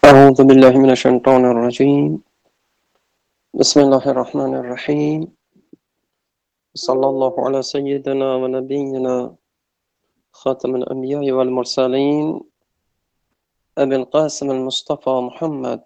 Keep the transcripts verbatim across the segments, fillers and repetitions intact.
أعوذ بالله من الشيطان الرجيم بسم الله الرحمن الرحيم صلى الله على سيدنا ونبينا خاتم الأنبياء والمرسلين أبي القاسم المصطفى محمد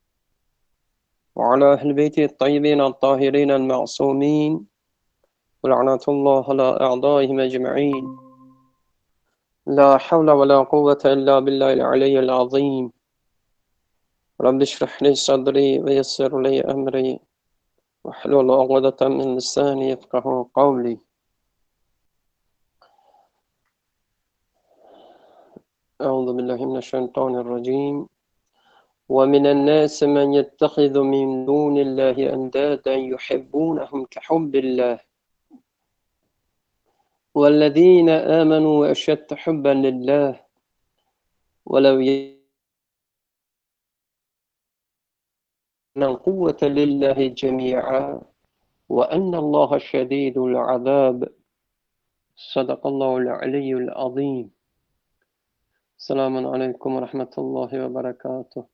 وعلى أهل بيته الطيبين الطاهرين المعصومين ولعنة الله على أعدائهم أجمعين لا حول ولا قوة إلا بالله العلي العظيم رب اشرح لي صدري ويسر لي أمري واحلل عقدة من لساني يفقه قولي أعوذ بالله من الشيطان الرجيم ومن الناس من يتخذ من دون الله أندادا يحبونهم كحب الله والذين آمنوا أشد حبا لله ولو أن القوة لله جميعا وأن الله شديد العذاب صدق الله العلي العظيم. Selamun Aleyküm ve Rahmetullahi ve Berekatuhu.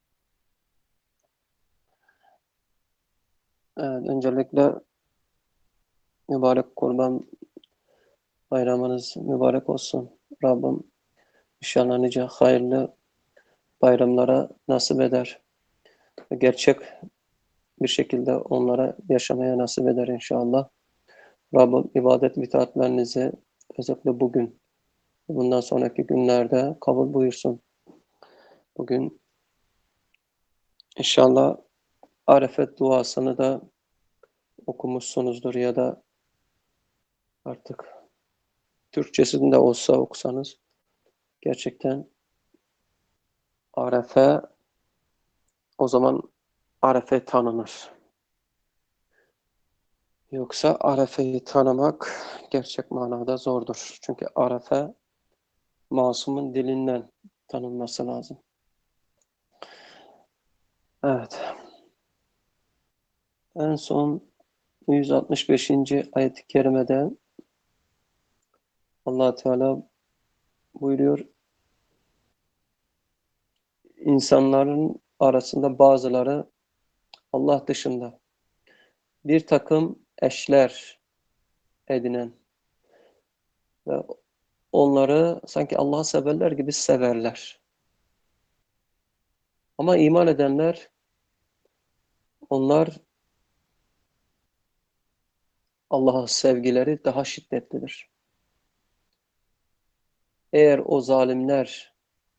Evet, öncelikle mübarek Kurban bayramınız mübarek olsun. Rabbim inşallah nice hayırlı bayramlara nasip eder. Gerçek bir şekilde onlara yaşamaya nasip eder inşallah. Rabbim ibadet ve itaatlerinizi özellikle bugün, bundan sonraki günlerde kabul buyursun. Bugün inşallah Arefet duasını da okumuşsunuzdur ya da artık Türkçesinde olsa okusanız gerçekten Arefe o zaman Arefe tanınır. Yoksa Arefe'yi tanımak gerçek manada zordur. Çünkü Arefe masumun dilinden tanınması lazım. Evet. En son yüz altmış beşinci ayet-i kerimede Allah Teala buyuruyor, insanların arasında bazıları Allah dışında bir takım eşler edinen ve onları sanki Allah'ı severler gibi severler. Ama iman edenler, onlar Allah'a sevgileri daha şiddetlidir. Eğer o zalimler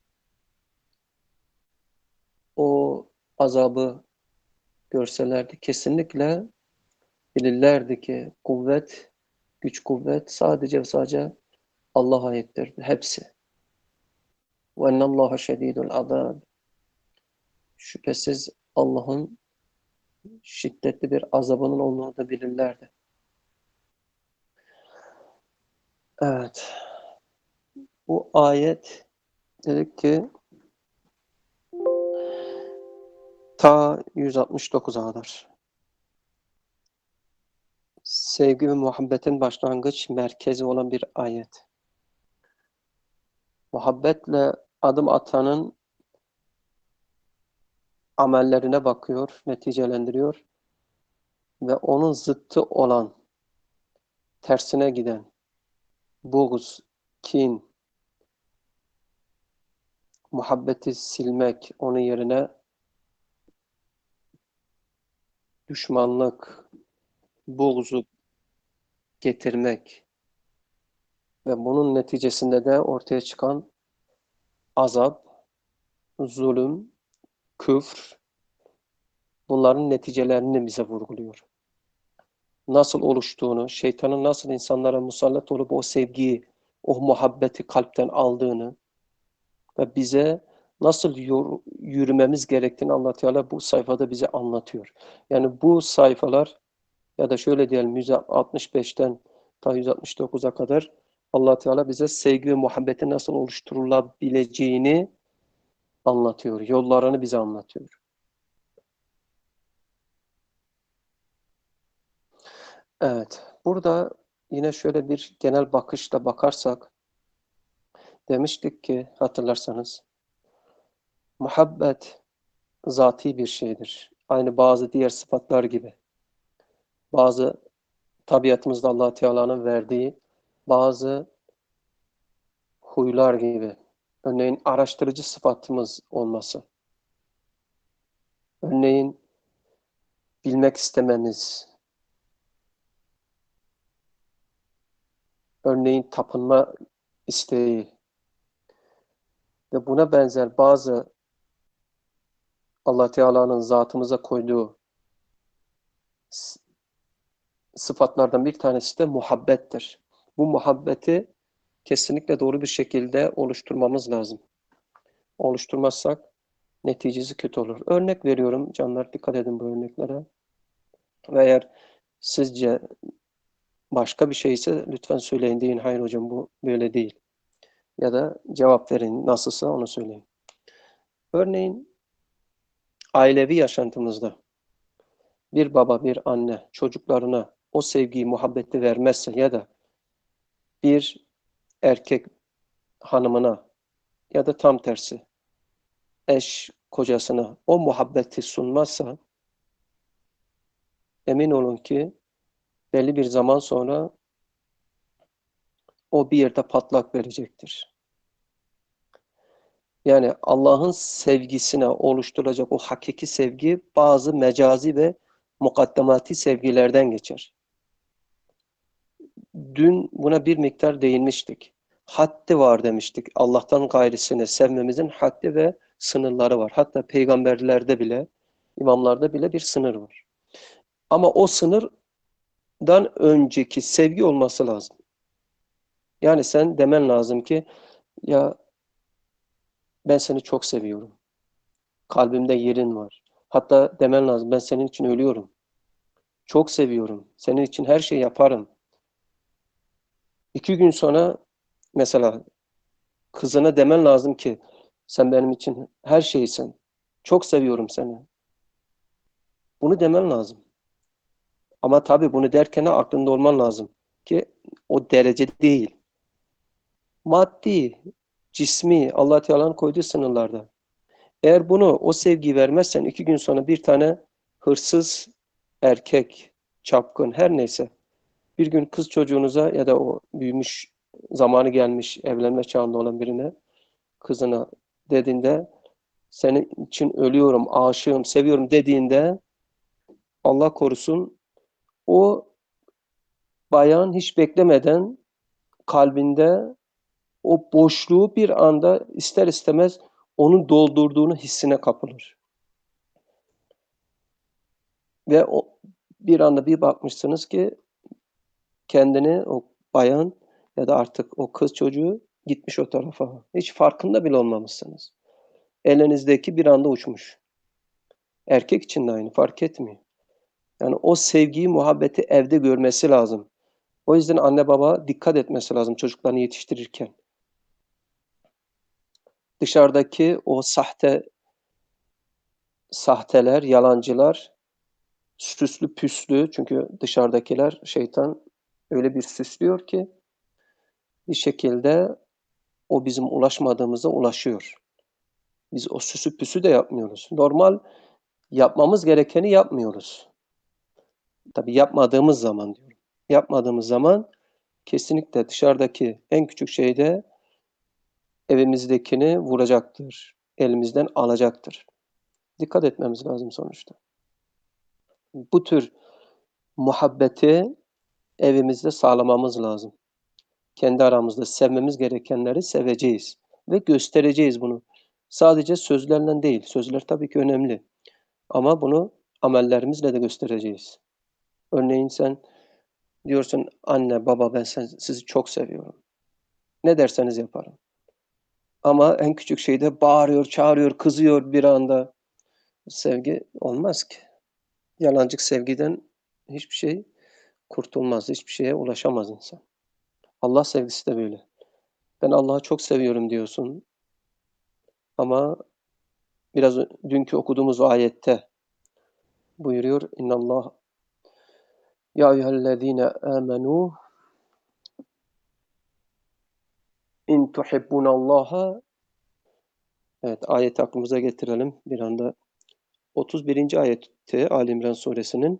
o azabı görselerdi, kesinlikle bilirlerdi ki kuvvet, güç kuvvet sadece ve sadece Allah'a aittir. Hepsi. وَاَنَّ اللّٰهَ شَد۪يدُ الْعَذَابِ Şüphesiz Allah'ın şiddetli bir azabının olduğunu da bilirlerdi. Evet. Bu ayet dedik ki ta yüz altmış dokuza kadar. Sevgi ve muhabbetin başlangıç merkezi olan bir ayet. Muhabbetle adım atanın amellerine bakıyor, neticelendiriyor ve onun zıttı olan, tersine giden buğz, kin, muhabbeti silmek, onun yerine düşmanlık, buğzu getirmek ve bunun neticesinde de ortaya çıkan azap, zulüm, küfr, bunların neticelerini bize vurguluyor. Nasıl oluştuğunu, şeytanın nasıl insanlara musallat olup o sevgiyi, o muhabbeti kalpten aldığını ve bize nasıl yürümemiz gerektiğini Allah Teala bu sayfada bize anlatıyor. Yani bu sayfalar ya da şöyle diyelim yüz altmış beşten ta yüz altmış dokuza kadar Allah Teala bize sevgi ve muhabbeti nasıl oluşturulabileceğini anlatıyor. Yollarını bize anlatıyor. Evet. Burada yine şöyle bir genel bakışla bakarsak demiştik ki hatırlarsanız muhabbet zati bir şeydir. Aynı bazı diğer sıfatlar gibi. Bazı tabiatımızda Allah Teala'nın verdiği bazı huylar gibi. Örneğin araştırıcı sıfatımız olması. Örneğin bilmek istememiz. Örneğin tapınma isteği. Ve buna benzer bazı Allah Teala'nın zatımıza koyduğu sıfatlardan bir tanesi de muhabbettir. Bu muhabbeti kesinlikle doğru bir şekilde oluşturmamız lazım. Oluşturmazsak neticesi kötü olur. Örnek veriyorum canlar, dikkat edin bu örneklere. Ve eğer sizce başka bir şeyse lütfen söyleyin, deyin hayır hocam bu böyle değil. Ya da cevap verin, nasılsa onu söyleyin. Örneğin ailevi yaşantımızda bir baba, bir anne çocuklarına o sevgiyi, muhabbeti vermezse ya da bir erkek hanımına ya da tam tersi eş kocasına o muhabbeti sunmazsa emin olun ki belli bir zaman sonra o bir yerde patlak verecektir. Yani Allah'ın sevgisine oluşturacak o hakiki sevgi bazı mecazi ve mukaddemati sevgilerden geçer. Dün buna bir miktar değinmiştik. Haddi var demiştik. Allah'tan gayrısını sevmemizin haddi ve sınırları var. Hatta peygamberlerde bile, imamlarda bile bir sınır var. Ama o sınırdan önceki sevgi olması lazım. Yani sen demen lazım ki ya ben seni çok seviyorum. Kalbimde yerin var. Hatta demen lazım ben senin için ölüyorum. Çok seviyorum. Senin için her şeyi yaparım. İki gün sonra mesela kızına demen lazım ki sen benim için her şeysin. Çok seviyorum seni. Bunu demen lazım. Ama tabii bunu derken aklında olman lazım ki o derece değil. Maddi, cismi, Allah Teala'nın koyduğu sınırlarda. Eğer bunu, o sevgiyi vermezsen iki gün sonra bir tane hırsız erkek, çapkın her neyse bir gün kız çocuğunuza ya da o büyümüş, zamanı gelmiş, evlenme çağında olan birine, kızına dediğinde senin için ölüyorum, aşığım, seviyorum dediğinde Allah korusun o bayan hiç beklemeden kalbinde o boşluğu bir anda ister istemez onun doldurduğunu hissine kapılır. Ve o bir anda bir bakmışsınız ki kendini o bayan ya da artık o kız çocuğu gitmiş o tarafa. Hiç farkında bile olmamışsınız. Elinizdeki bir anda uçmuş. Erkek için de aynı, fark etmiyor. Yani o sevgiyi, muhabbeti evde görmesi lazım. O yüzden anne baba dikkat etmesi lazım çocuklarını yetiştirirken. Dışarıdaki o sahte sahteler, yalancılar, süslü püslü, çünkü dışarıdakiler şeytan öyle bir süslüyor ki bir şekilde o bizim ulaşmadığımıza ulaşıyor. Biz o süsü püsü de yapmıyoruz. Normal yapmamız gerekeni yapmıyoruz. Tabii yapmadığımız zaman diyorum. Yapmadığımız zaman kesinlikle dışarıdaki en küçük şeyde evimizdekini vuracaktır. Elimizden alacaktır. Dikkat etmemiz lazım sonuçta. Bu tür muhabbeti evimizde sağlamamız lazım. Kendi aramızda sevmemiz gerekenleri seveceğiz ve göstereceğiz bunu. Sadece sözlerle değil. Sözler tabii ki önemli. Ama bunu amellerimizle de göstereceğiz. Örneğin sen diyorsun anne baba ben sen, sizi çok seviyorum. Ne derseniz yaparım. Ama en küçük şeyde bağırıyor, çağırıyor, kızıyor bir anda. Sevgi olmaz ki. Yalancık sevgiden hiçbir şey kurtulmaz, hiçbir şeye ulaşamaz insan. Allah sevgisi de böyle. Ben Allah'ı çok seviyorum diyorsun ama biraz dünkü okuduğumuz ayette buyuruyor İnnallah ya eyyühellezine amenu in tuhibbunallaha. Evet, ayeti aklımıza getirelim bir anda. otuz birinci ayeti Ali İmran suresinin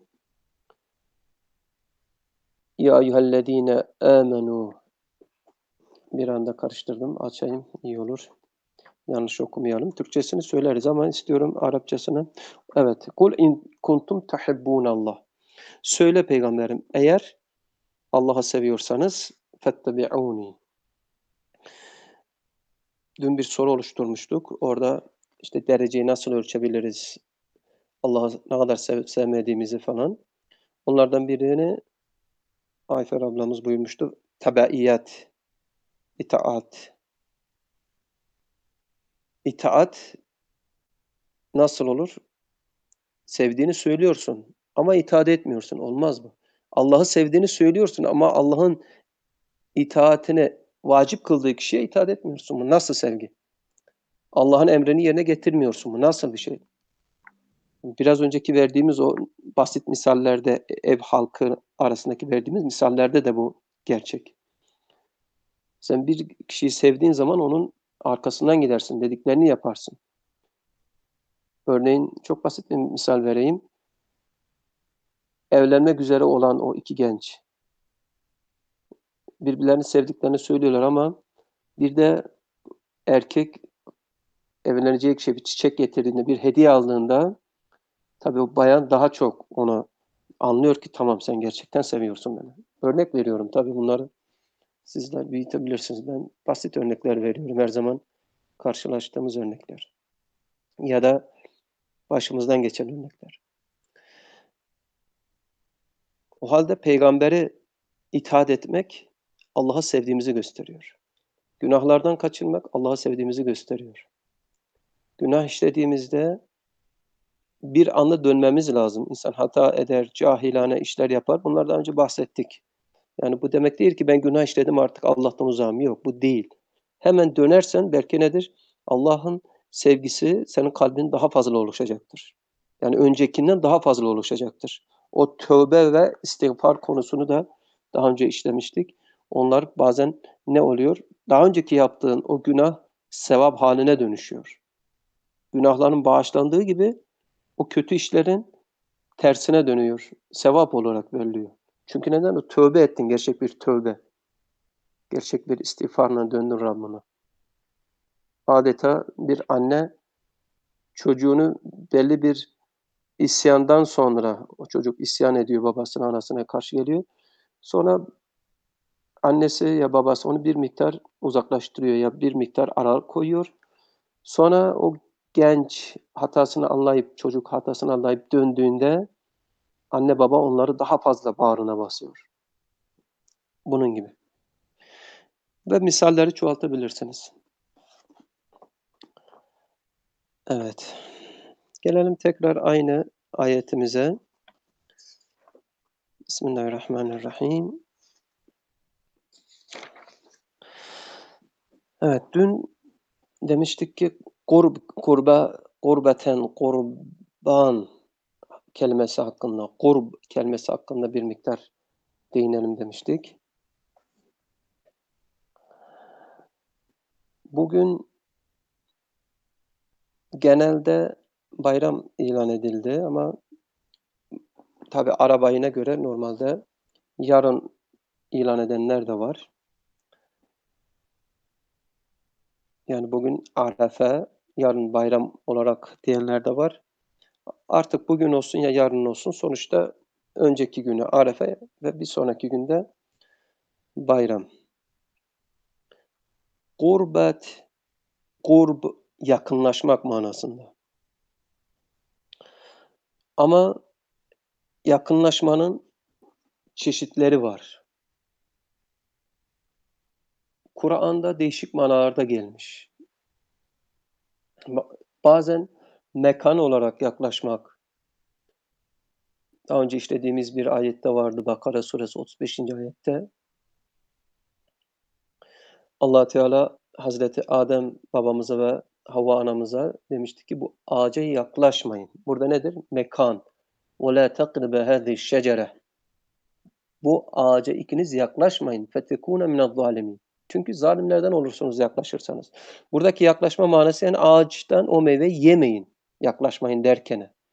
Ya eyyühellezine amenu bir anda karıştırdım. Açayım iyi olur. Yanlış okumayalım. Türkçesini söyleriz ama istiyorum Arapçasını. Evet. Kul in kuntum tuhibbunallah. Söyle peygamberim eğer Allah'ı seviyorsanız fettebi'uni. Dün bir soru oluşturmuştuk. Orada işte dereceyi nasıl ölçebiliriz? Allah'ı ne kadar sevip sevmediğimizi falan. Onlardan birini Ayfer ablamız buyurmuştu. Tebeiyet, itaat. İtaat nasıl olur? Sevdiğini söylüyorsun ama itaat etmiyorsun. Olmaz mı? Allah'ı sevdiğini söylüyorsun ama Allah'ın itaatine vacip kıldığı kişiye itaat etmiyorsun. Bu nasıl sevgi? Allah'ın emrini yerine getirmiyorsun. Bu nasıl bir şey? Biraz önceki verdiğimiz o basit misallerde, ev halkı arasındaki verdiğimiz misallerde de bu gerçek. Sen bir kişiyi sevdiğin zaman onun arkasından gidersin, dediklerini yaparsın. Örneğin çok basit bir misal vereyim. Evlenmek üzere olan o iki genç. Birbirlerini sevdiklerini söylüyorlar ama bir de erkek evleneceği kişiye bir çiçek getirdiğinde, bir hediye aldığında tabii o bayan daha çok onu anlıyor ki tamam sen gerçekten seviyorsun beni. Örnek veriyorum tabii bunları sizler büyütebilirsiniz. Ben basit örnekler veriyorum her zaman karşılaştığımız örnekler. Ya da başımızdan geçen örnekler. O halde peygambere itaat etmek Allah'ı sevdiğimizi gösteriyor. Günahlardan kaçınmak Allah'ı sevdiğimizi gösteriyor. Günah işlediğimizde bir anda dönmemiz lazım. İnsan hata eder, cahilane işler yapar. Bunlardan önce bahsettik. Yani bu demek değil ki ben günah işledim artık Allah'tan uzağım. Yok bu değil. Hemen dönersen belki nedir? Allah'ın sevgisi senin kalbin daha fazla oluşacaktır. Yani öncekinden daha fazla oluşacaktır. O tövbe ve istiğfar konusunu da daha önce işlemiştik. Onlar bazen ne oluyor? Daha önceki yaptığın o günah sevap haline dönüşüyor. Günahların bağışlandığı gibi o kötü işlerin tersine dönüyor. Sevap olarak veriliyor. Çünkü neden? O tövbe ettin, gerçek bir tövbe. Gerçek bir istiğfarla döndün Rabbine. Adeta bir anne çocuğunu belli bir isyandan sonra, o çocuk isyan ediyor, babasına, anasına karşı geliyor. Sonra annesi ya babası onu bir miktar uzaklaştırıyor ya bir miktar aralık koyuyor. Sonra o genç hatasını anlayıp, çocuk hatasını anlayıp döndüğünde anne baba onları daha fazla bağrına basıyor. Bunun gibi. Ve misalleri çoğaltabilirsiniz. Evet. Gelelim tekrar aynı ayetimize. Bismillahirrahmanirrahim. Evet, dün demiştik ki kurb, kurba, kurbeten, kurban kelimesi hakkında, kurb kelimesi hakkında bir miktar değinelim demiştik. Bugün genelde bayram ilan edildi ama tabii Arap ayına göre normalde yarın ilan edenler de var. Yani bugün Arefe, yarın bayram olarak diyenler de var. Artık bugün olsun ya yarın olsun sonuçta önceki günü Arefe ve bir sonraki günde bayram. Gurbet, kurb yakınlaşmak manasında. Ama yakınlaşmanın çeşitleri var. Kur'an'da değişik manalarda gelmiş. Bazen mekan olarak yaklaşmak. Daha önce işlediğimiz bir ayette vardı Bakara suresi otuz beşinci ayette. Allah Teala Hazreti Adem babamıza ve Havva anamıza demişti ki bu ağaca yaklaşmayın. Burada nedir? Mekan. وَلَا تَقْرِبَ هَذِهِ الشَّجَرَةِ Bu ağaca ikiniz yaklaşmayın. فَتَكُونَ مِنَ الظَّالِمِينَ Çünkü zalimlerden olursunuz yaklaşırsanız. Buradaki yaklaşma manası yani ağaçtan o meyveyi yemeyin. Yaklaşmayın derken.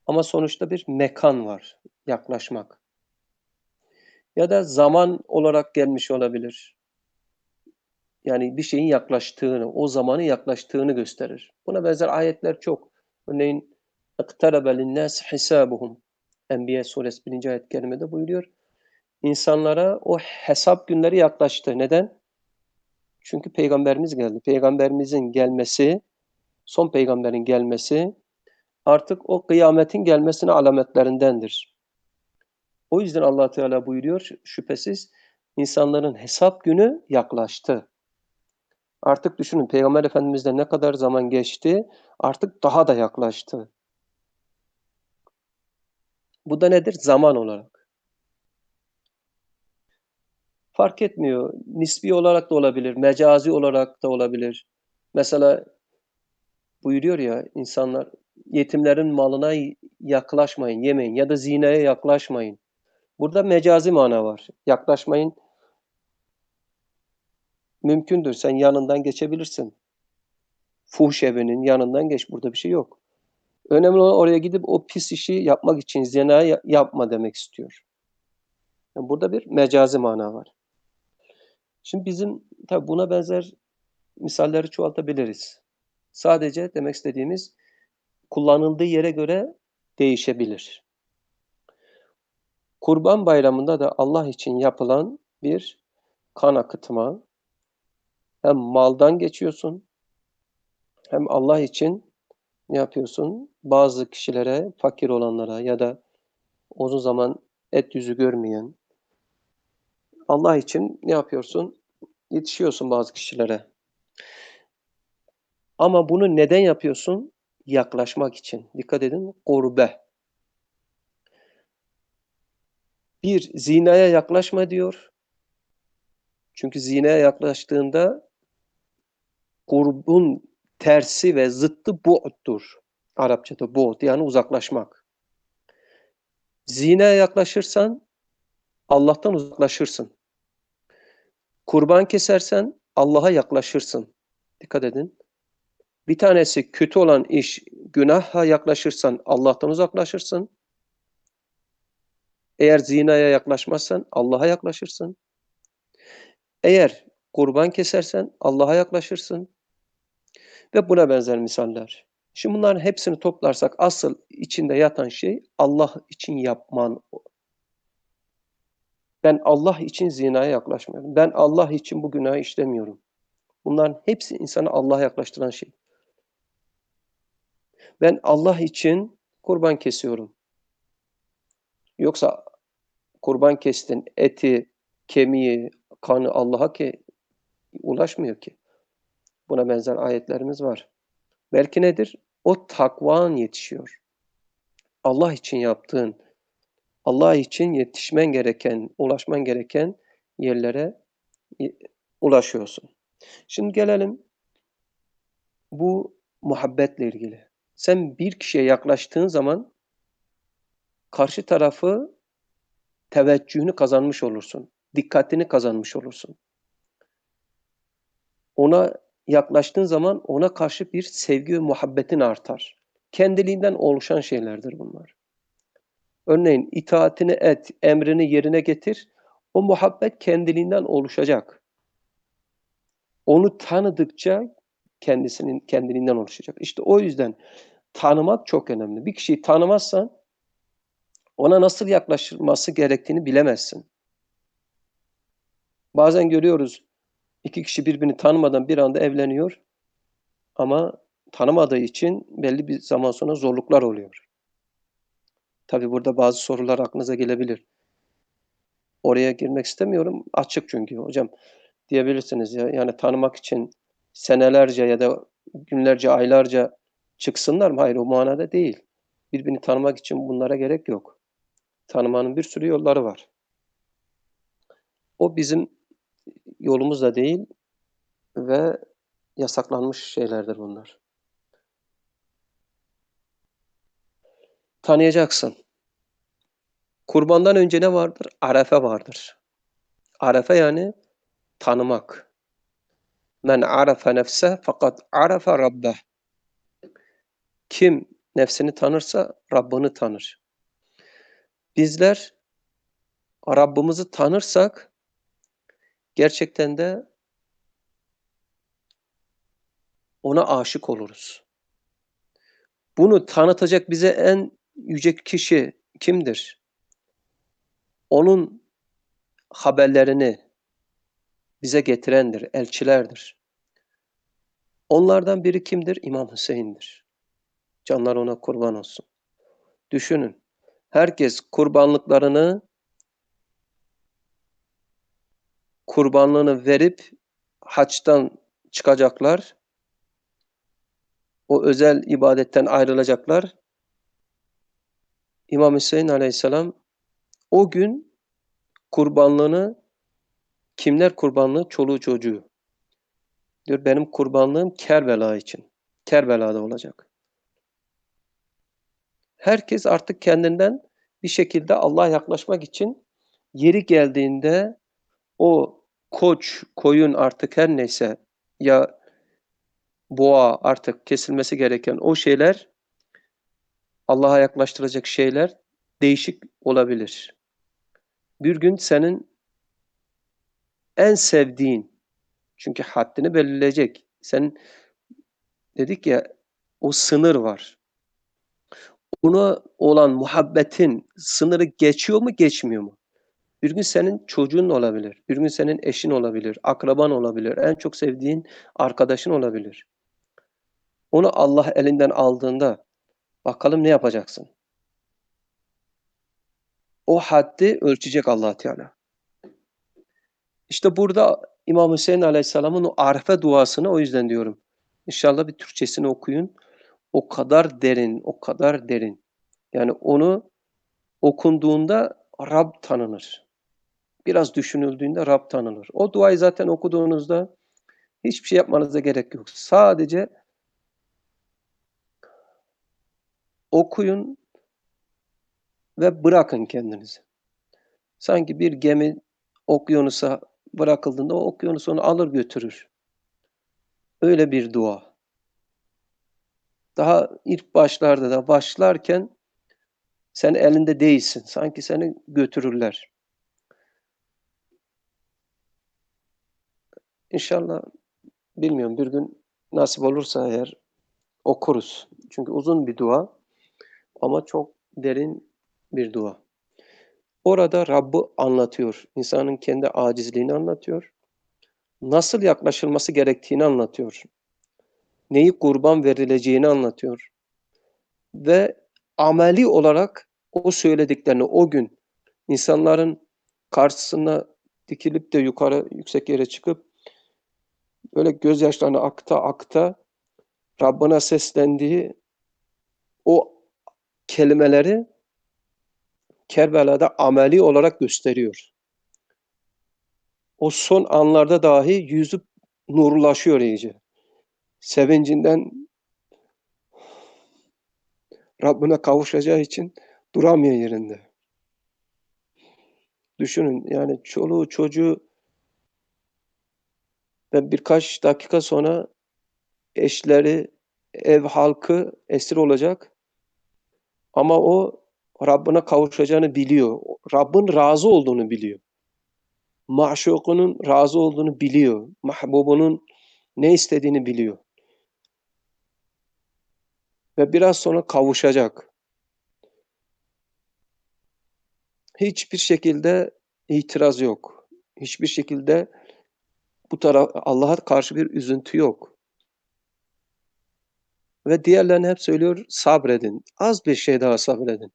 Ama sonuçta bir mekan var, yaklaşmak. Ya da zaman olarak gelmiş olabilir. Yani bir şeyin yaklaştığını, o zamanın yaklaştığını gösterir. Buna benzer ayetler çok. Örneğin اِقْتَرَبَ لِلنَّاسِ حِسَابُهُم Enbiya suresi birinci ayet-i kerimede buyuruyor. İnsanlara o hesap günleri yaklaştı. Neden? Çünkü Peygamberimiz geldi. Peygamberimizin gelmesi, son peygamberin gelmesi artık o kıyametin gelmesinin alametlerindendir. O yüzden Allah Teala buyuruyor, şüphesiz insanların hesap günü yaklaştı. Artık düşünün Peygamber Efendimiz'den ne kadar zaman geçti, artık daha da yaklaştı. Bu da nedir? Zaman olarak. Fark etmiyor. Nisbi olarak da olabilir, mecazi olarak da olabilir. Mesela buyuruyor ya insanlar, yetimlerin malına yaklaşmayın, yemeyin ya da zinaya yaklaşmayın. Burada mecazi mana var. Yaklaşmayın mümkündür. Sen yanından geçebilirsin. Fuhuş evinin yanından geç. Burada bir şey yok. Önemli olan oraya gidip o pis işi yapmak için zina yapma demek istiyor. Yani burada bir mecazi mana var. Şimdi bizim tabii buna benzer misalleri çoğaltabiliriz. Sadece demek istediğimiz kullanıldığı yere göre değişebilir. Kurban Bayramı'nda da Allah için yapılan bir kan akıtma. Hem maldan geçiyorsun, hem Allah için ne yapıyorsun? Bazı kişilere, fakir olanlara ya da uzun zaman et yüzü görmeyen, Allah için ne yapıyorsun? Yetişiyorsun bazı kişilere. Ama bunu neden yapıyorsun? Yaklaşmak için. Dikkat edin, kurbe. Bir, zinaya yaklaşma diyor. Çünkü zinaya yaklaştığında kurbun tersi ve zıttı bu'dur. Arapçada bu'd yani uzaklaşmak. Zinaya yaklaşırsan Allah'tan uzaklaşırsın. Kurban kesersen Allah'a yaklaşırsın. Dikkat edin. Bir tanesi kötü olan iş, günaha yaklaşırsan Allah'tan uzaklaşırsın. Eğer zinaya yaklaşmazsan Allah'a yaklaşırsın. Eğer kurban kesersen Allah'a yaklaşırsın. Ve buna benzer misaller. Şimdi bunların hepsini toplarsak asıl içinde yatan şey Allah için yapman. Ben Allah için zinaya yaklaşmıyorum. Ben Allah için bu günahı işlemiyorum. Bunların hepsi insanı Allah'a yaklaştıran şey. Ben Allah için kurban kesiyorum. Yoksa kurban kestin, eti, kemiği, kanı Allah'a ki ulaşmıyor ki. Buna benzer ayetlerimiz var. Belki nedir? O takvan yetişiyor. Allah için yaptığın, Allah için yetişmen gereken, ulaşman gereken yerlere ulaşıyorsun. Şimdi gelelim bu muhabbetle ilgili. Sen bir kişiye yaklaştığın zaman karşı tarafı teveccühünü kazanmış olursun. Dikkatini kazanmış olursun. Ona yaklaştığın zaman ona karşı bir sevgi ve muhabbetin artar. Kendiliğinden oluşan şeylerdir bunlar. Örneğin itaatini et, emrini yerine getir. O muhabbet kendiliğinden oluşacak. Onu tanıdıkça kendisinin kendiliğinden oluşacak. İşte o yüzden tanımak çok önemli. Bir kişiyi tanımazsan ona nasıl yaklaşılması gerektiğini bilemezsin. Bazen görüyoruz iki kişi birbirini tanımadan bir anda evleniyor ama tanımadığı için belli bir zaman sonra zorluklar oluyor. Tabii burada bazı sorular aklınıza gelebilir. Oraya girmek istemiyorum. Açık çünkü hocam diyebilirsiniz ya. Yani tanımak için senelerce ya da günlerce, aylarca çıksınlar mı? Hayır, o manada değil. Birbirini tanımak için bunlara gerek yok. Tanımanın bir sürü yolları var. O bizim yolumuz da değil ve yasaklanmış şeylerdir bunlar. Tanıyacaksın. Kurbandan önce ne vardır? Arefe vardır. Arefe yani tanımak. Men arafe nefse fakat arafe rabbeh. Kim nefsini tanırsa Rabbini tanır. Bizler Rabbimizi tanırsak gerçekten de ona aşık oluruz. Bunu tanıtacak bize en yüce kişi kimdir? Onun haberlerini bize getirendir, elçilerdir. Onlardan biri kimdir? İmam Hüseyin'dir. Canlar ona kurban olsun. Düşünün, herkes kurbanlıklarını kurbanlığını verip haçtan çıkacaklar. O özel ibadetten ayrılacaklar. İmam Hüseyin Aleyhisselam o gün kurbanlığını, kimler kurbanlığı? Çoluğu çocuğu. Diyor benim kurbanlığım Kerbela için. Kerbela'da olacak. Herkes artık kendinden bir şekilde Allah'a yaklaşmak için yeri geldiğinde o koç, koyun artık her neyse ya boğa artık kesilmesi gereken o şeyler Allah'a yaklaştıracak şeyler değişik olabilir. Bir gün senin en sevdiğin, çünkü haddini belirleyecek. Sen dedik ya o sınır var. Ona olan muhabbetin sınırı geçiyor mu geçmiyor mu? Bir gün senin çocuğun olabilir. Bir gün senin eşin olabilir. Akraban olabilir. En çok sevdiğin arkadaşın olabilir. Onu Allah elinden aldığında bakalım ne yapacaksın? O haddi ölçecek Allah Teala. İşte burada İmam Hüseyin Aleyhisselam'ın o Arife duasını o yüzden diyorum. İnşallah bir Türkçesini okuyun. O kadar derin, o kadar derin. Yani onu okunduğunda Rab tanınır. Biraz düşünüldüğünde Rab tanınır. O duayı zaten okuduğunuzda hiçbir şey yapmanıza gerek yok. Sadece okuyun ve bırakın kendinizi. Sanki bir gemi okyanusa bırakıldığında o okyanus onu alır götürür. Öyle bir dua. Daha ilk başlarda da başlarken sen elinde değilsin. Sanki seni götürürler. İnşallah bilmiyorum bir gün nasip olursa eğer okuruz. Çünkü uzun bir dua ama çok derin bir dua. Orada Rabb'i anlatıyor. İnsanın kendi acizliğini anlatıyor. Nasıl yaklaşılması gerektiğini anlatıyor. Neyi kurban verileceğini anlatıyor. Ve ameli olarak o söylediklerini o gün insanların karşısına dikilip de yukarı yüksek yere çıkıp böyle gözyaşlarını akta akta Rabbına seslendiği o kelimeleri Kerbela'da ameli olarak gösteriyor. O son anlarda dahi yüzü nurlaşıyor iyice. Sevincinden Rabbine kavuşacağı için duramıyor yerinde. Düşünün yani çoluğu çocuğu ve birkaç dakika sonra eşleri, ev halkı esir olacak. Ama o Rabbine kavuşacağını biliyor. Rabbin razı olduğunu biliyor. Maşukunun razı olduğunu biliyor. Mahbubunun ne istediğini biliyor. Ve biraz sonra kavuşacak. Hiçbir şekilde itiraz yok. Hiçbir şekilde bu taraf Allah'a karşı bir üzüntü yok. Ve diğerlerine hep söylüyor sabredin. Az bir şey daha sabredin.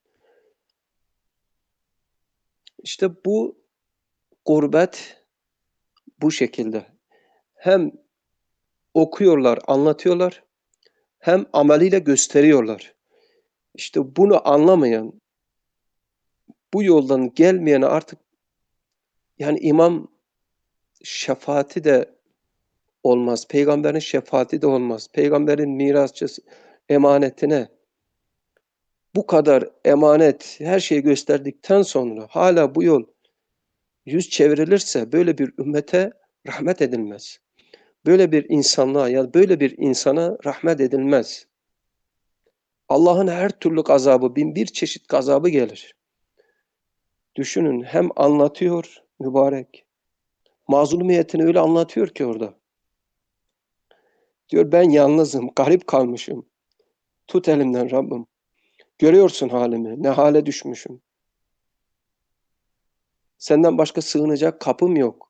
İşte bu gurbet bu şekilde. Hem okuyorlar, anlatıyorlar, hem ameliyle gösteriyorlar. İşte bunu anlamayan, bu yoldan gelmeyene artık yani imam şefaati de olmaz. Peygamberin şefaati de olmaz. Peygamberin mirasçısı emanetine bu kadar emanet her şeyi gösterdikten sonra hala bu yol yüz çevrilirse böyle bir ümmete rahmet edilmez. Böyle bir insanlığa ya böyle bir insana rahmet edilmez. Allah'ın her türlü gazabı, bin bir çeşit gazabı gelir. Düşünün, hem anlatıyor mübarek, mazlumiyetini öyle anlatıyor ki orada. Diyor ben yalnızım, garip kalmışım. Tut elimden Rabbim. Görüyorsun halimi, ne hale düşmüşüm. Senden başka sığınacak kapım yok.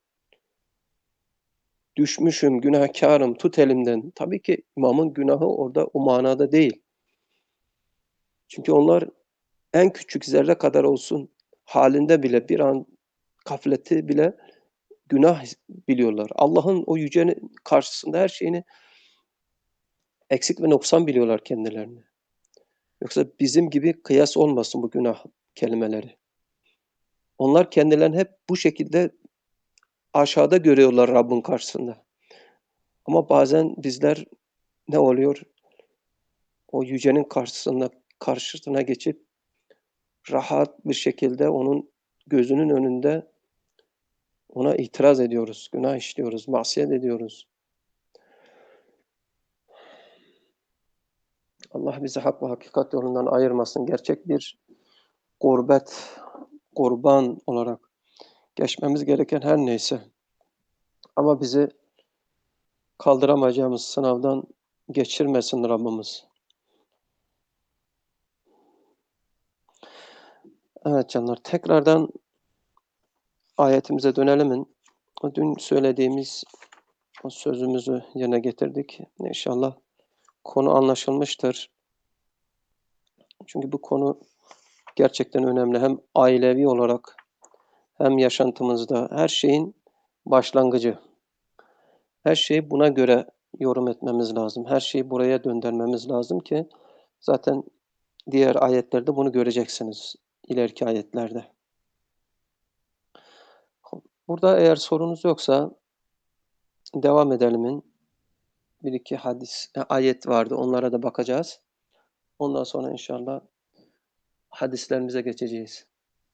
Düşmüşüm, günahkarım, tut elimden. Tabii ki imamın günahı orada o manada değil. Çünkü onlar en küçük zerre kadar olsun halinde bile bir an gafleti bile günah biliyorlar. Allah'ın o yücenin karşısında her şeyini eksik ve noksan biliyorlar kendilerini. Yoksa bizim gibi kıyas olmasın bu günah kelimeleri. Onlar kendilerini hep bu şekilde aşağıda görüyorlar Rabbin karşısında. Ama bazen bizler ne oluyor? O yücenin karşısında karşısına geçip rahat bir şekilde onun gözünün önünde ona itiraz ediyoruz, günah işliyoruz, masiyet ediyoruz. Allah bizi hak ve hakikat yolundan ayırmasın. Gerçek bir gurbet, kurban olarak geçmemiz gereken her neyse. Ama bizi kaldıramayacağımız sınavdan geçirmesin Rabbimiz. Evet canlar, tekrardan ayetimize dönelim. Dün söylediğimiz o sözümüzü yerine getirdik. İnşallah konu anlaşılmıştır. Çünkü bu konu gerçekten önemli. Hem ailevi olarak hem yaşantımızda her şeyin başlangıcı. Her şeyi buna göre yorum etmemiz lazım. Her şeyi buraya döndürmemiz lazım ki zaten diğer ayetlerde bunu göreceksiniz. İleriki ayetlerde. Burada eğer sorunuz yoksa devam edelim. Bir iki hadis, ayet vardı. Onlara da bakacağız. Ondan sonra inşallah hadislerimize geçeceğiz.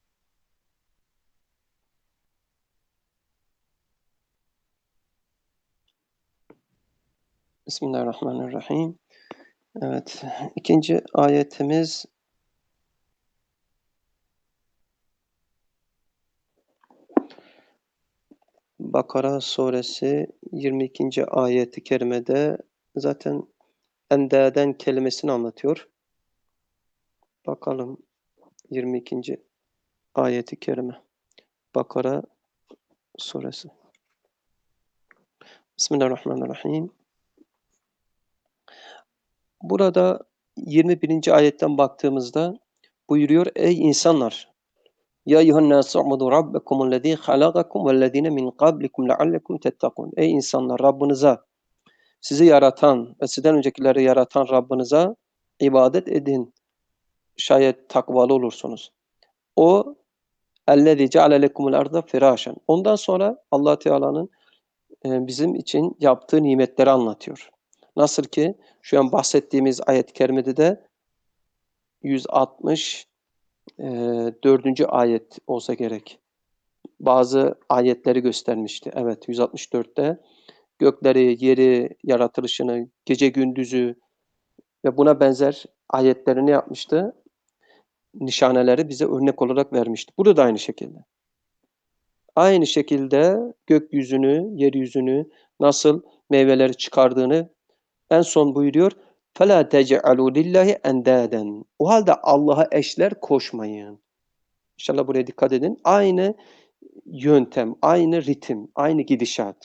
Bismillahirrahmanirrahim. Evet, ikinci ayetimiz Bakara suresi yirmi ikinci ayeti kerimede zaten endeden kelimesini anlatıyor. Bakalım yirmi ikinci ayeti kerime. Bakara suresi. Bismillahirrahmanirrahim. Burada yirmi birinci ayetten baktığımızda buyuruyor: Ey insanlar! Ya eyyühen nâsû u'budu rabbekumul-lezî halakakum vellezîne min qablikum leallekum tettakûn. Ey insanlar! Rabbinize, sizi yaratan ve sizden öncekileri yaratan Rabbinize ibadet edin. Şayet takvalı olursunuz. O ellezî ceale lekumul arda firâşen. Ondan sonra Allah Teala'nın e, bizim için yaptığı nimetleri anlatıyor. Nasıl ki şu an bahsettiğimiz ayet-i kerimede de yüz altmış dördüncü ayet olsa gerek. Bazı ayetleri göstermişti. Evet, yüz altmış dörtte gökleri, yeri, yaratılışını, gece gündüzü ve buna benzer ayetlerini yapmıştı. Nişaneleri bize örnek olarak vermişti. Burada da aynı şekilde. Aynı şekilde gökyüzünü, yeryüzünü, nasıl meyveleri çıkardığını en son buyuruyor. فَلَا تَجْعَلُوا لِلّٰهِ اَنْدَادًا. O halde Allah'a eşler koşmayın. İnşallah buraya dikkat edin. Aynı yöntem, aynı ritim, aynı gidişat.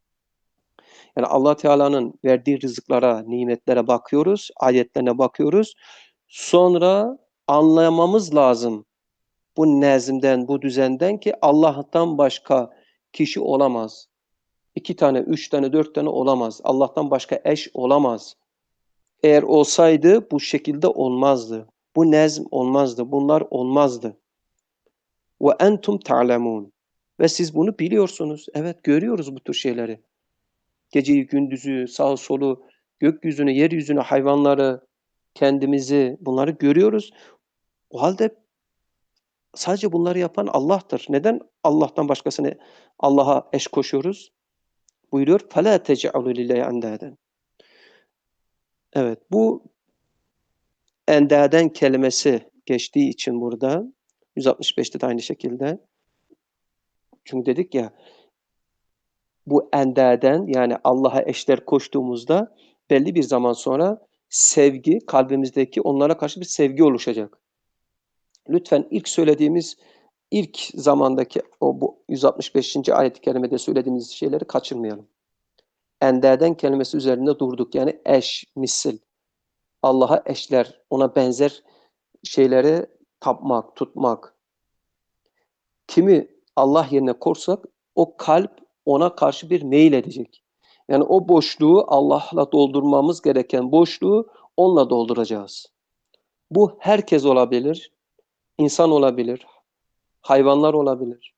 Yani Allah Teala'nın verdiği rızıklara, nimetlere bakıyoruz, ayetlerine bakıyoruz. Sonra anlamamız lazım bu nezmden, bu düzenden ki Allah'tan başka kişi olamaz. İki tane, üç tane, dört tane olamaz. Allah'tan başka eş olamaz. Eğer olsaydı bu şekilde olmazdı. Bu nezm olmazdı. Bunlar olmazdı. Ve entum ta'lemun. Ve siz bunu biliyorsunuz. Evet, görüyoruz bu tür şeyleri. Geceyi, gündüzü, sağ solu, gökyüzünü, yeryüzünü, hayvanları, kendimizi, bunları görüyoruz. O halde sadece bunları yapan Allah'tır. Neden Allah'tan başkasını Allah'a eş koşuyoruz? Buyuruyor: فَلَا تَجْعَلُوا لِلّٰهِ اَنْدَادًا. Evet, bu endaden kelimesi geçtiği için burada yüz altmış beşte de aynı şekilde. Çünkü dedik ya bu endaden yani Allah'a eşler koştuğumuzda belli bir zaman sonra sevgi kalbimizdeki onlara karşı bir sevgi oluşacak. Lütfen ilk söylediğimiz ilk zamandaki o bu yüz altmış beşinci ayet-i kerimede söylediğimiz şeyleri kaçırmayalım. Endaden kelimesi üzerinde durduk. Yani eş, misil. Allah'a eşler, ona benzer şeyleri tapmak, tutmak. Kimi Allah yerine korsak o kalp ona karşı bir meyil edecek. Yani o boşluğu Allah'la doldurmamız gereken boşluğu onunla dolduracağız. Bu herkes olabilir, insan olabilir, hayvanlar olabilir,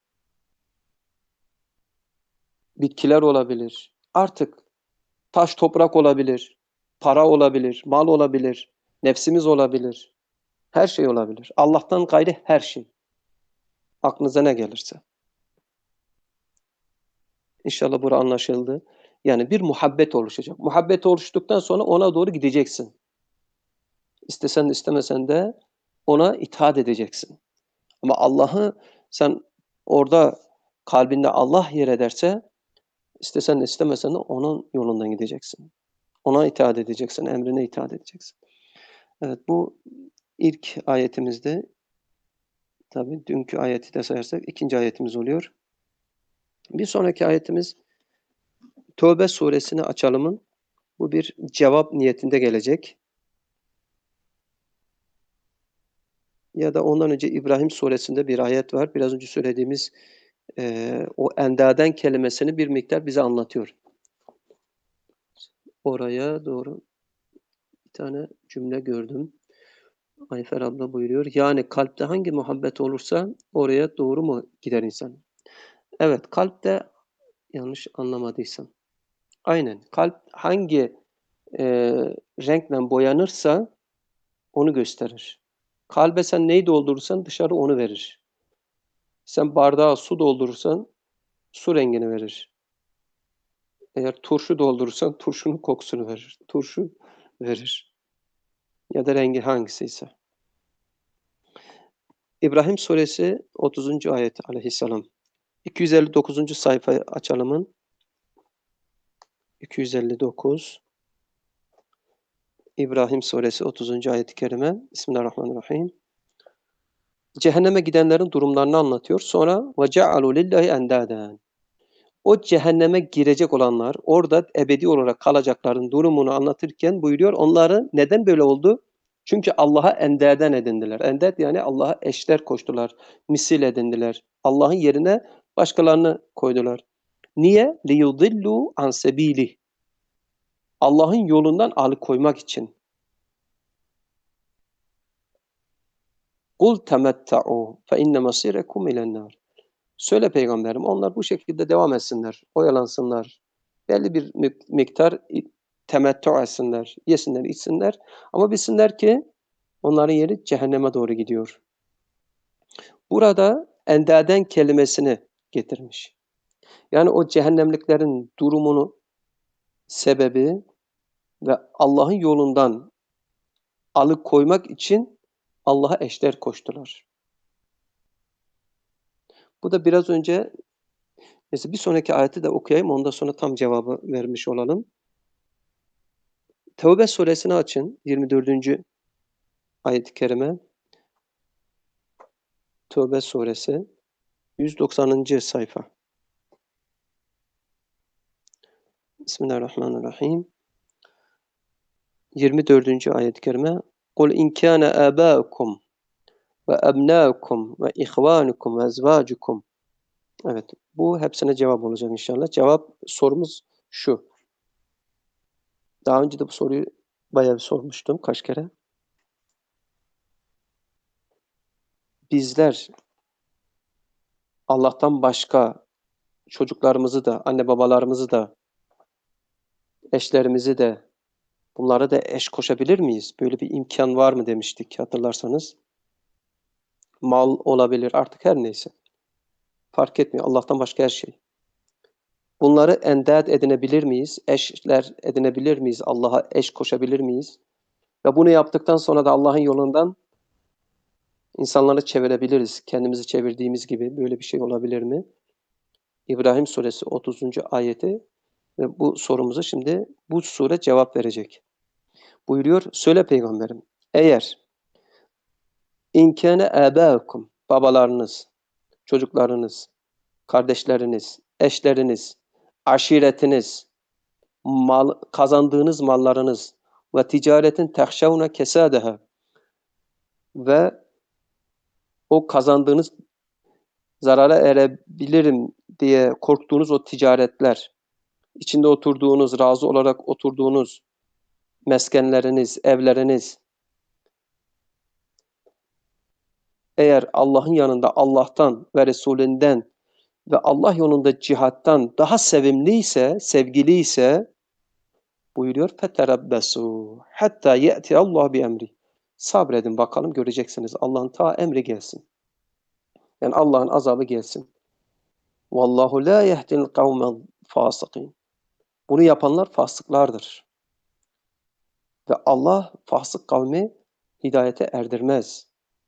bitkiler olabilir. Artık taş toprak olabilir, para olabilir, mal olabilir, nefsimiz olabilir. Her şey olabilir. Allah'tan gayrı her şey. Aklınıza ne gelirse. İnşallah bura anlaşıldı. Yani bir muhabbet oluşacak. Muhabbet oluştuktan sonra ona doğru gideceksin. İstesen de istemesen de ona itaat edeceksin. Ama Allah'ı sen orada kalbinde Allah yer ederse istesen de istemesen de onun yolundan gideceksin. Ona itaat edeceksin, emrine itaat edeceksin. Evet bu ilk ayetimizde tabii dünkü ayeti de sayarsak ikinci ayetimiz oluyor. Bir sonraki ayetimiz Tövbe suresini açalımın. Bu bir cevap niyetinde gelecek. Ya da ondan önce İbrahim suresinde bir ayet var. Biraz önce söylediğimiz e, o endaden kelimesini bir miktar bize anlatıyor. Oraya doğru bir tane cümle gördüm. Ayfer abla buyuruyor. Yani kalpte hangi muhabbet olursa oraya doğru mu gider insan? Evet kalpte yanlış anlamadıysam. Aynen kalp hangi e, renkle boyanırsa onu gösterir. Kalbe sen neyi doldurursan dışarı onu verir. Sen bardağa su doldurursan su rengini verir. Eğer turşu doldurursan turşunun kokusunu verir. Turşu verir. Ya da rengi hangisiyse. İbrahim suresi otuzuncu ayet aleyhisselam. iki yüz elli dokuzuncu sayfayı açalımın. iki yüz elli dokuz. İbrahim suresi otuzuncu ayet-i kerime. Bismillahirrahmanirrahim. Cehenneme gidenlerin durumlarını anlatıyor. Sonra وَجَعَلُوا لِلّٰهِ اَنْدَادًا. O cehenneme girecek olanlar, orada ebedi olarak kalacakların durumunu anlatırken buyuruyor. Onları neden böyle oldu? Çünkü Allah'a enderden edindiler. Ender yani Allah'a eşler koştular, misil edindiler. Allah'ın yerine başkalarını koydular. Niye? لِيُضِلُّوا عَنْ سَب۪يلِهِ. Allah'ın yolundan alıkoymak için. قُلْ تَمَتَّعُوا فَاِنَّ مَصِيرَكُمْ اِلَى النَّارِ. Söyle peygamberim, onlar bu şekilde devam etsinler, oyalansınlar. Belli bir miktar temettü etsinler, yesinler, içsinler. Ama bilsinler ki onların yeri cehenneme doğru gidiyor. Burada endaden kelimesini getirmiş. Yani o cehennemliklerin durumunu, sebebi ve Allah'ın yolundan alıkoymak için Allah'a eşler koştular. Bu da biraz önce, mesela bir sonraki ayeti de okuyayım, ondan sonra tam cevabı vermiş olalım. Tevbe suresini açın, yirmi dördüncü ayet-i kerime. Tevbe suresi, yüz doksanıncı sayfa. Bismillahirrahmanirrahim. yirmi dördüncü ayet-i kerime. Kul in kana abaukum ve abnaukum ve ihvanukum ve ezvacukum. Evet, bu hepsine cevap olacak inşallah. Cevap sorumuz şu. Daha önce de bu soruyu bayağı bir sormuştum kaç kere. Bizler Allah'tan başka çocuklarımızı da, anne babalarımızı da, eşlerimizi de, bunlara da eş koşabilir miyiz? Böyle bir imkan var mı demiştik hatırlarsanız. Mal olabilir, artık her neyse. Fark etmiyor. Allah'tan başka her şey. Bunları endad edinebilir miyiz? Eşler edinebilir miyiz? Allah'a eş koşabilir miyiz? Ve bunu yaptıktan sonra da Allah'ın yolundan insanları çevirebiliriz. Kendimizi çevirdiğimiz gibi böyle bir şey olabilir mi? İbrahim suresi otuzuncu ayeti ve bu sorumuza şimdi bu sure cevap verecek. Buyuruyor, söyle peygamberim, eğer inkâne âbâukum, babalarınız, çocuklarınız, kardeşleriniz, eşleriniz, aşiretiniz, mal, kazandığınız mallarınız ve ticaretin tehşevne kesâdeha ve o kazandığınız zarara erebilirim diye korktuğunuz o ticaretler, içinde oturduğunuz, razı olarak oturduğunuz meskenleriniz, evleriniz, eğer Allah'ın yanında Allah'tan ve Resulünden ve Allah yolunda cihattan daha sevimliyse, sevgiliyse buyuruyor فَتَرَبَّسُوا hatta يَأْتِيَ اللّٰهُ بِاَمْرِ. Sabredin bakalım göreceksiniz. Allah'ın ta emri gelsin. Yani Allah'ın azabı gelsin. Vallahu la yehdil kavmel fasıkin. Bunu yapanlar fasıklardır. Ve Allah fasık kavmi hidayete erdirmez.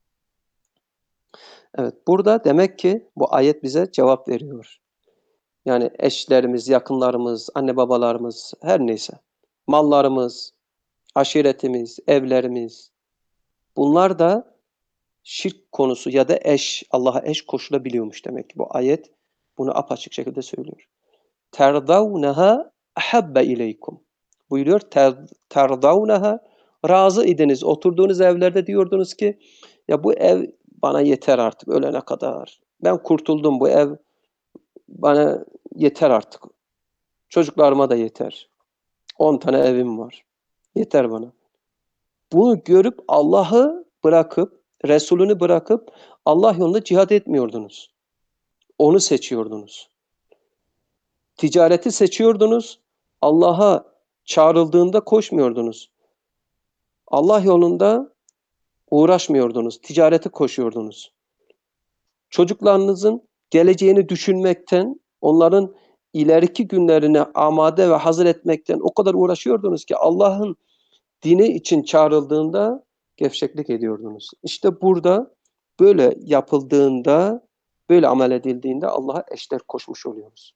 Evet, burada demek ki bu ayet bize cevap veriyor. Yani eşlerimiz, yakınlarımız, anne babalarımız, her neyse, mallarımız, aşiretimiz, evlerimiz, bunlar da şirk konusu ya da eş, Allah'a eş koşulabiliyormuş demek ki bu ayet bunu apaçık şekilde söylüyor. Terdavneha ahabbe ileykum. Buyuruyor, ter, terdavneha, razı idiniz. Oturduğunuz evlerde diyordunuz ki, ya bu ev bana yeter artık ölene kadar. Ben kurtuldum, bu ev bana yeter artık. Çocuklarıma da yeter. on tane evim var. Yeter bana. Bunu görüp Allah'ı bırakıp, Resulünü bırakıp Allah yolunda cihad etmiyordunuz. Onu seçiyordunuz. Ticareti seçiyordunuz. Allah'a çağrıldığında koşmuyordunuz. Allah yolunda uğraşmıyordunuz. Ticareti koşuyordunuz. Çocuklarınızın geleceğini düşünmekten, onların ileriki günlerine amade ve hazır etmekten o kadar uğraşıyordunuz ki Allah'ın dini için çağrıldığında gevşeklik ediyordunuz. İşte burada böyle yapıldığında, böyle amel edildiğinde Allah'a eşler koşmuş oluyoruz.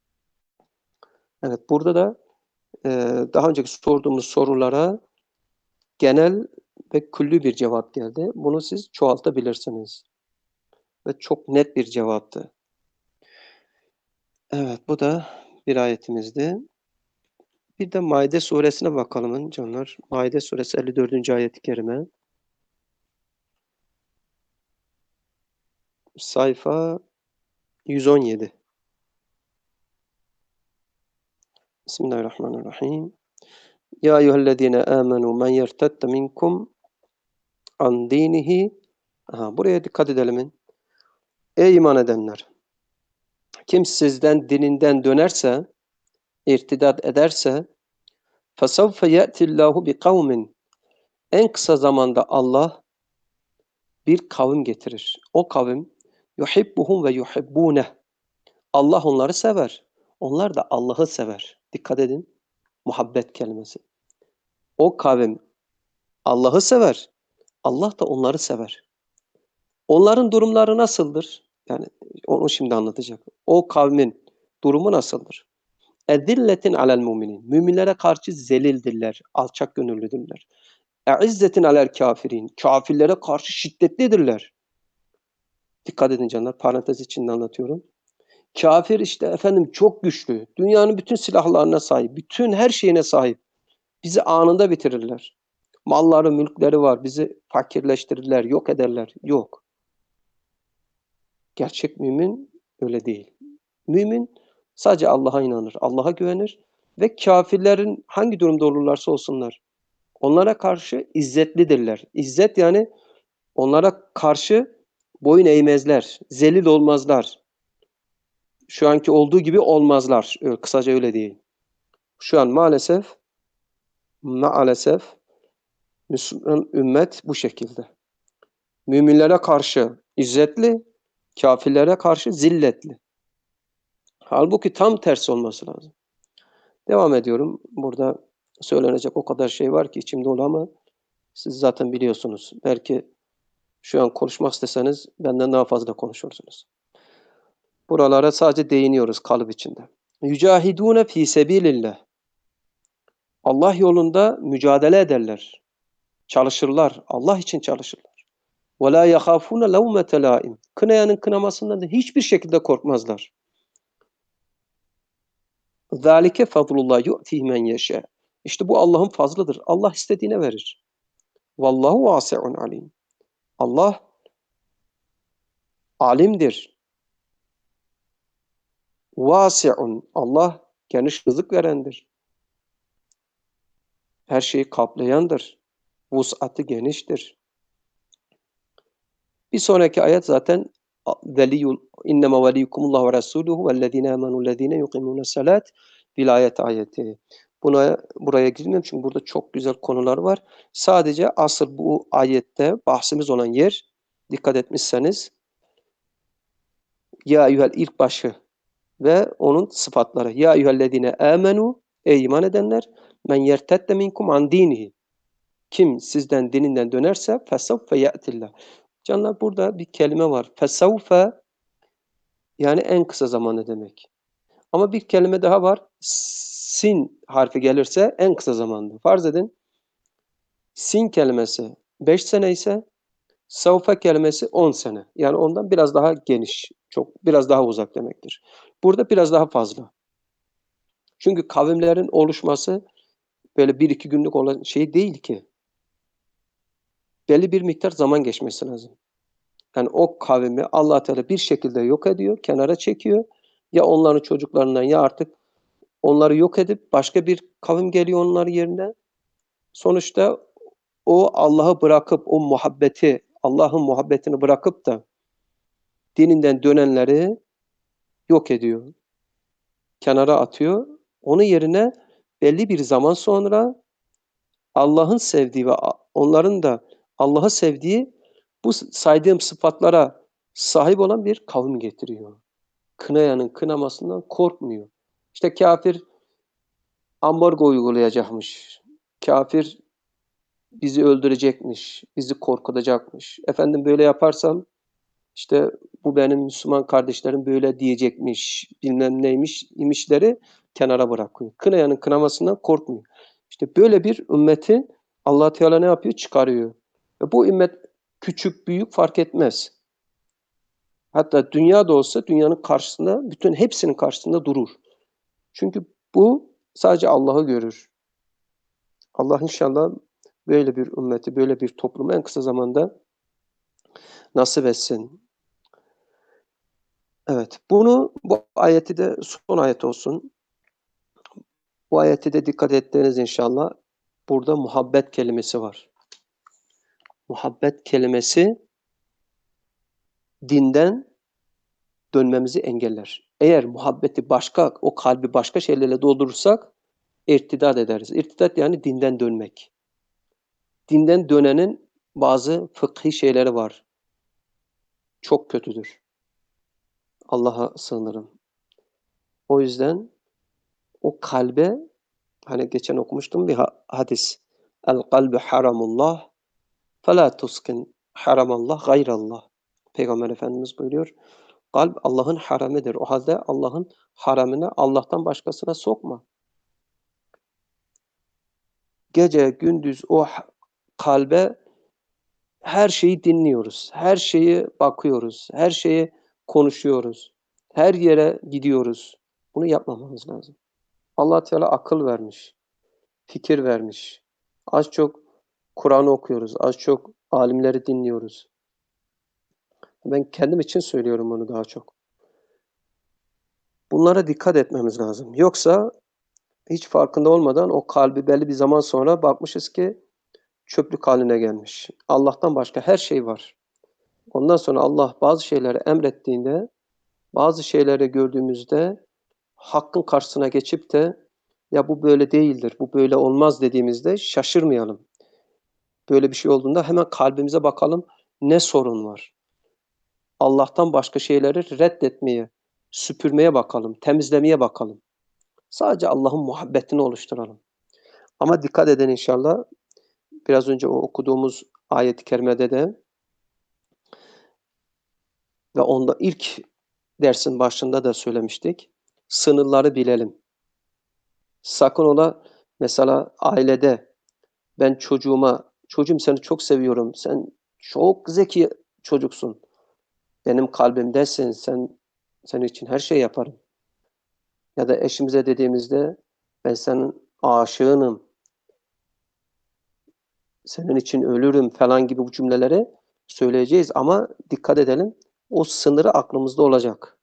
Evet, burada da e, daha önceki sorduğumuz sorulara genel ve külli bir cevap geldi. Bunu siz çoğaltabilirsiniz. Ve çok net bir cevaptı. Evet, bu da bir ayetimizdi. Bir de Maide suresine bakalım canlar. Maide suresi elli dördüncü ayet-i kerime. Sayfa yüz on yedi. Bismillahirrahmanirrahim. Ya eyyühellezine amenu men yertedde minkum an dinihi. Aha, buraya dikkat edelim. Ey iman edenler! Kim sizden dininden dönerse, irtidat ederse, فَسَوْفَ يَأْتِ اللّٰهُ بِقَوْمٍ. En kısa zamanda Allah bir kavim getirir. O kavim yuhibbuhum ve yuhibbune. Allah onları sever. Onlar da Allah'ı sever. Dikkat edin. Muhabbet kelimesi. O kavim Allah'ı sever. Allah da onları sever. Onların durumları nasıldır? Yani onu şimdi anlatacak. O kavmin durumu nasıldır? Ezilletin alel müminin. Müminlere karşı zelildirler, alçak gönüllüdürler. E'izzetin alel kafirin. Kafirlere karşı şiddetlidirler. Dikkat edin canlar, parantez içinde anlatıyorum. Kafir işte efendim çok güçlü. Dünyanın bütün silahlarına sahip, bütün her şeyine sahip. Bizi anında bitirirler. Malları, mülkleri var. Bizi fakirleştirirler, yok ederler. Yok. Gerçek mümin öyle değil. Mümin sadece Allah'a inanır, Allah'a güvenir ve kafirlerin hangi durumda olurlarsa olsunlar, onlara karşı izzetlidirler. İzzet yani onlara karşı boyun eğmezler, zelil olmazlar. Şu anki olduğu gibi olmazlar. Kısaca öyle değil. Şu an maalesef maalesef Müslüman ümmet bu şekilde. Müminlere karşı izzetli, kafirlere karşı zilletli. Halbuki tam tersi olması lazım. Devam ediyorum. Burada söylenecek o kadar şey var ki içimde dolu ama Siz zaten biliyorsunuz. Belki şu an konuşmak isteseniz benden daha fazla konuşursunuz. Buralara sadece değiniyoruz kalıp içinde. Yücahidûne fî sebîlillah. Allah yolunda mücadele ederler. Çalışırlar. Allah için çalışırlar. وَلَا يَخَافُونَ لَوْمَةَ لَائِمٍ. Kınayanın kınamasından da hiçbir şekilde korkmazlar. ذَٰلِكَ فَضْلُ اللّٰهِ يُؤْتِهِ مَنْ يَشَاءُ. İşte bu Allah'ın fazlıdır. Allah istediğine verir. وَاللّٰهُ وَاسِعٌ عَلِيمٌ. Allah alimdir. Vasi'un. Allah geniş rızık verendir. Her şeyi kaplayandır. Vus'atı geniştir. Bir sonraki ayet zaten veliyul innema veliyukumullahu ve resuluhu vellezine amenu lezine yuqimunes salat vilayet ayeti. Buna buraya girmiyorum çünkü burada çok güzel konular var. Sadece asıl bu ayette bahsimiz olan yer, dikkat etmişseniz, ya eyyuhel ilk başı ve onun sıfatları. Ya eyyühellezine amenu, ey iman edenler, men yertedde minkum an dinihi. Kim sizden dininden dönerse fesavfe ya'tillah. Canlar, burada bir kelime var. Fesavfe yani en kısa zamanda demek. Ama bir kelime daha var. Sin harfi gelirse en kısa zamanda. Farz edin sin kelimesi beş sene ise savfe kelimesi on sene. Yani ondan biraz daha geniş, çok biraz daha uzak demektir. Burada biraz daha fazla. Çünkü kavimlerin oluşması böyle bir iki günlük olan şey değil ki. Belli bir miktar zaman geçmesi lazım. Yani o kavmi Allah Teala bir şekilde yok ediyor, kenara çekiyor. Ya onların çocuklarından ya artık onları yok edip başka bir kavim geliyor onların yerine. Sonuçta o Allah'ı bırakıp o muhabbeti, Allah'ın muhabbetini bırakıp da dininden dönenleri yok ediyor. Kenara atıyor. Onun yerine belli bir zaman sonra Allah'ın sevdiği ve onların da Allah'ı sevdiği bu saydığım sıfatlara sahip olan bir kavim getiriyor. Kınayanın kınamasından korkmuyor. İşte kafir ambargo uygulayacakmış. Kafir bizi öldürecekmiş, bizi korkutacakmış. Efendim böyle yaparsam işte bu benim Müslüman kardeşlerim böyle diyecekmiş, bilmem neymiş imişleri kenara bırakıyor. Kınayanın kınamasından korkmuyor. İşte böyle bir ümmeti Allah Teala ne yapıyor? Çıkarıyor. Ve bu ümmet küçük, büyük fark etmez. Hatta dünya da olsa dünyanın karşısında, bütün hepsinin karşısında durur. Çünkü bu sadece Allah'ı görür. Allah inşallah böyle bir ümmeti, böyle bir toplumu en kısa zamanda nasip etsin. Evet, bunu bu ayeti de son ayet olsun. Bu ayeti de dikkat ettiğiniz inşallah. Burada muhabbet kelimesi var. Muhabbet kelimesi dinden dönmemizi engeller. Eğer muhabbeti başka, o kalbi başka şeylerle doldurursak irtidat ederiz. İrtidat yani dinden dönmek. Dinden dönenin bazı fıkhi şeyleri var. Çok kötüdür. Allah'a sığınırım. O yüzden o kalbe, hani geçen okumuştum bir hadis. El kalbi haramullah fela tuskin haramallah gayrallah. Peygamber Efendimiz buyuruyor. Kalp Allah'ın haramidir. O halde Allah'ın haramına Allah'tan başkasına sokma. Gece gündüz o kalbe her şeyi dinliyoruz. Her şeyi bakıyoruz. Her şeyi konuşuyoruz. Her yere gidiyoruz. Bunu yapmamamız lazım. Allah Teala akıl vermiş. Fikir vermiş. Az çok Kur'an okuyoruz. Az çok alimleri dinliyoruz. Ben kendim için söylüyorum bunu daha çok. Bunlara dikkat etmemiz lazım. Yoksa hiç farkında olmadan o kalbi belli bir zaman sonra bakmışız ki çöplük haline gelmiş. Allah'tan başka her şey var. Ondan sonra Allah bazı şeyleri emrettiğinde, bazı şeyleri gördüğümüzde hakkın karşısına geçip de ya bu böyle değildir, bu böyle olmaz dediğimizde şaşırmayalım. Böyle bir şey olduğunda hemen kalbimize bakalım, ne sorun var? Allah'tan başka şeyleri reddetmeye, süpürmeye bakalım, temizlemeye bakalım. Sadece Allah'ın muhabbetini oluşturalım. Ama dikkat edin inşallah, biraz önce o okuduğumuz ayet-i kerimede de ve onda ilk dersin başında da söylemiştik. Sınırları bilelim. Sakın ola mesela ailede ben çocuğuma, çocuğum seni çok seviyorum, sen çok zeki çocuksun, benim kalbimdesin, sen senin için her şey yaparım. Ya da eşimize dediğimizde ben senin aşığınım, senin için ölürüm falan gibi bu cümleleri söyleyeceğiz ama dikkat edelim, o sınırı aklımızda olacak.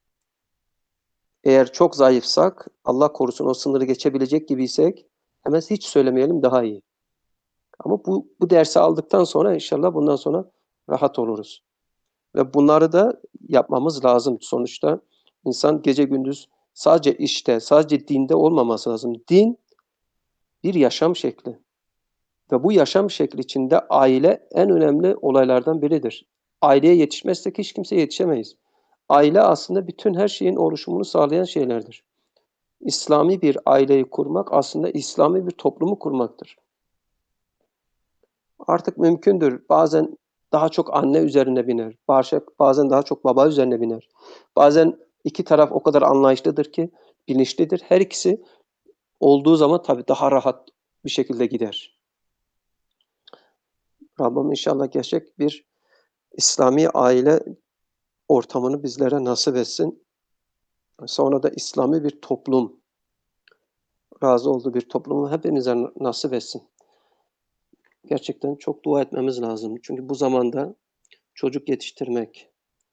Eğer çok zayıfsak, Allah korusun o sınırı geçebilecek gibiysek hemen hiç söylemeyelim, daha iyi. Ama bu, bu dersi aldıktan sonra inşallah bundan sonra rahat oluruz. Ve bunları da yapmamız lazım. Sonuçta insan gece gündüz sadece işte, sadece dinde olmaması lazım. Din bir yaşam şekli. Ve bu yaşam şekli içinde aile en önemli olaylardan biridir. Aileye yetişmezsek hiç kimseye yetişemeyiz. Aile aslında bütün her şeyin oluşumunu sağlayan şeylerdir. İslami bir aileyi kurmak aslında İslami bir toplumu kurmaktır. Artık mümkündür. Bazen daha çok anne üzerine biner. Bazen daha çok baba üzerine biner. Bazen iki taraf o kadar anlayışlıdır ki, bilinçlidir. Her ikisi olduğu zaman tabii daha rahat bir şekilde gider. Rabbim inşallah gerçek bir İslami aile ortamını bizlere nasip etsin. Sonra da İslami bir toplum, razı olduğu bir toplumu hepimize nasip etsin. Gerçekten çok dua etmemiz lazım. Çünkü bu zamanda çocuk yetiştirmek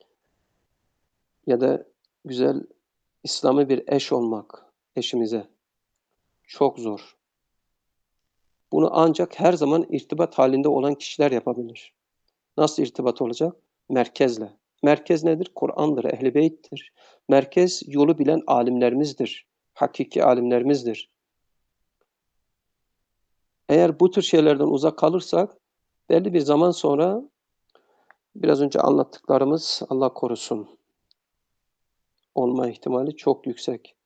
ya da güzel İslami bir eş olmak eşimize çok zor. Bunu ancak her zaman irtibat halinde olan kişiler yapabilir. Nasıl irtibat olacak? Merkezle. Merkez nedir? Kur'an'dır, Ehl-i Beyt'tir. Merkez yolu bilen alimlerimizdir. Hakiki alimlerimizdir. Eğer bu tür şeylerden uzak kalırsak belli bir zaman sonra biraz önce anlattıklarımız Allah korusun olma ihtimali çok yüksek.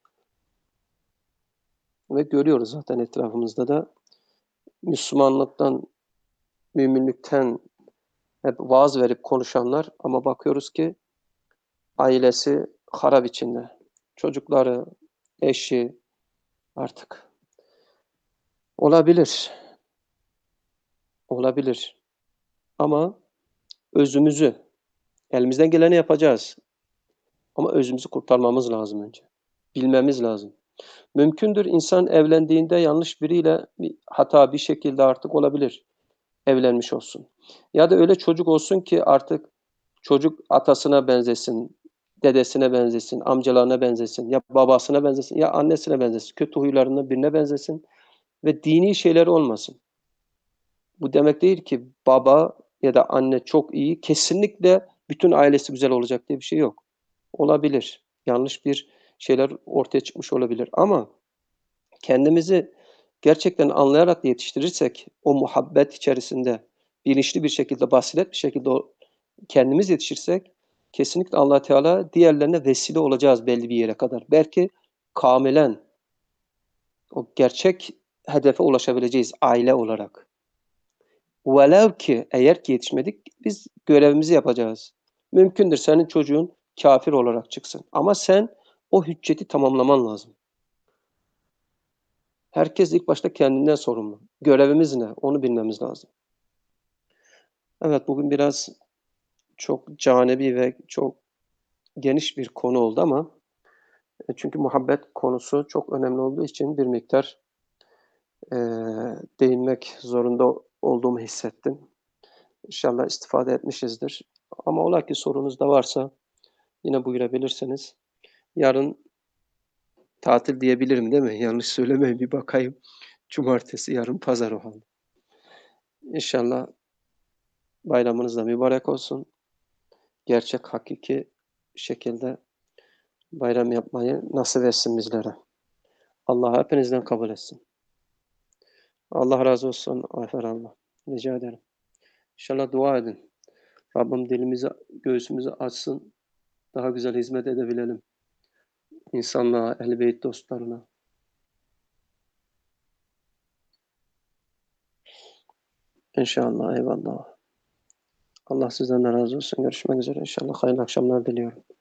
Ve görüyoruz zaten etrafımızda da Müslümanlıktan, müminlikten hep vaaz verip konuşanlar ama bakıyoruz ki ailesi harap içinde. Çocukları, eşi artık. Olabilir. Olabilir. Ama özümüzü, elimizden geleni yapacağız. Ama özümüzü kurtarmamız lazım önce. Bilmemiz lazım. Mümkündür insan evlendiğinde yanlış biriyle bir hata bir şekilde artık olabilir. Evlenmiş olsun. Ya da öyle çocuk olsun ki artık çocuk atasına benzesin, dedesine benzesin, amcalarına benzesin, ya babasına benzesin, ya annesine benzesin, kötü huylarından birine benzesin ve dini şeyleri olmasın. Bu demek değil ki baba ya da anne çok iyi, kesinlikle bütün ailesi güzel olacak diye bir şey yok. Olabilir. Yanlış bir şeyler ortaya çıkmış olabilir ama kendimizi gerçekten anlayarak yetiştirirsek, o muhabbet içerisinde bilinçli bir şekilde, basiret bir şekilde o kendimiz yetişirsek kesinlikle Allah Teala diğerlerine vesile olacağız belli bir yere kadar. Belki kamilen o gerçek hedefe ulaşabileceğiz aile olarak. Velev ki eğer ki yetişmedik biz görevimizi yapacağız. Mümkündür senin çocuğun kafir olarak çıksın ama sen o hücceti tamamlaman lazım. Herkes ilk başta kendinden sorumlu. Görevimiz ne? Onu bilmemiz lazım. Evet, bugün biraz çok canebi ve çok geniş bir konu oldu ama e, çünkü muhabbet konusu çok önemli olduğu için bir miktar e, değinmek zorunda olduğumu hissettim. İnşallah istifade etmişizdir. Ama ola ki sorunuz da varsa yine buyurabilirsiniz. Yarın tatil diyebilirim değil mi? Yanlış söylemeyeyim bir bakayım. Cumartesi, yarın pazar o halde. İnşallah bayramınız da mübarek olsun. Gerçek, hakiki şekilde bayram yapmayı nasip etsin bizlere. Allah hepinizden kabul etsin. Allah razı olsun Ayfer abla. Rica ederim. İnşallah dua edin. Rabbim dilimizi, göğsümüzü açsın. Daha güzel hizmet edebilelim. İnsanlığa, ehl-i beyt dostlarına. İnşallah, eyvallah. Allah sizden de razı olsun. Görüşmek üzere inşallah. Hayırlı akşamlar diliyorum.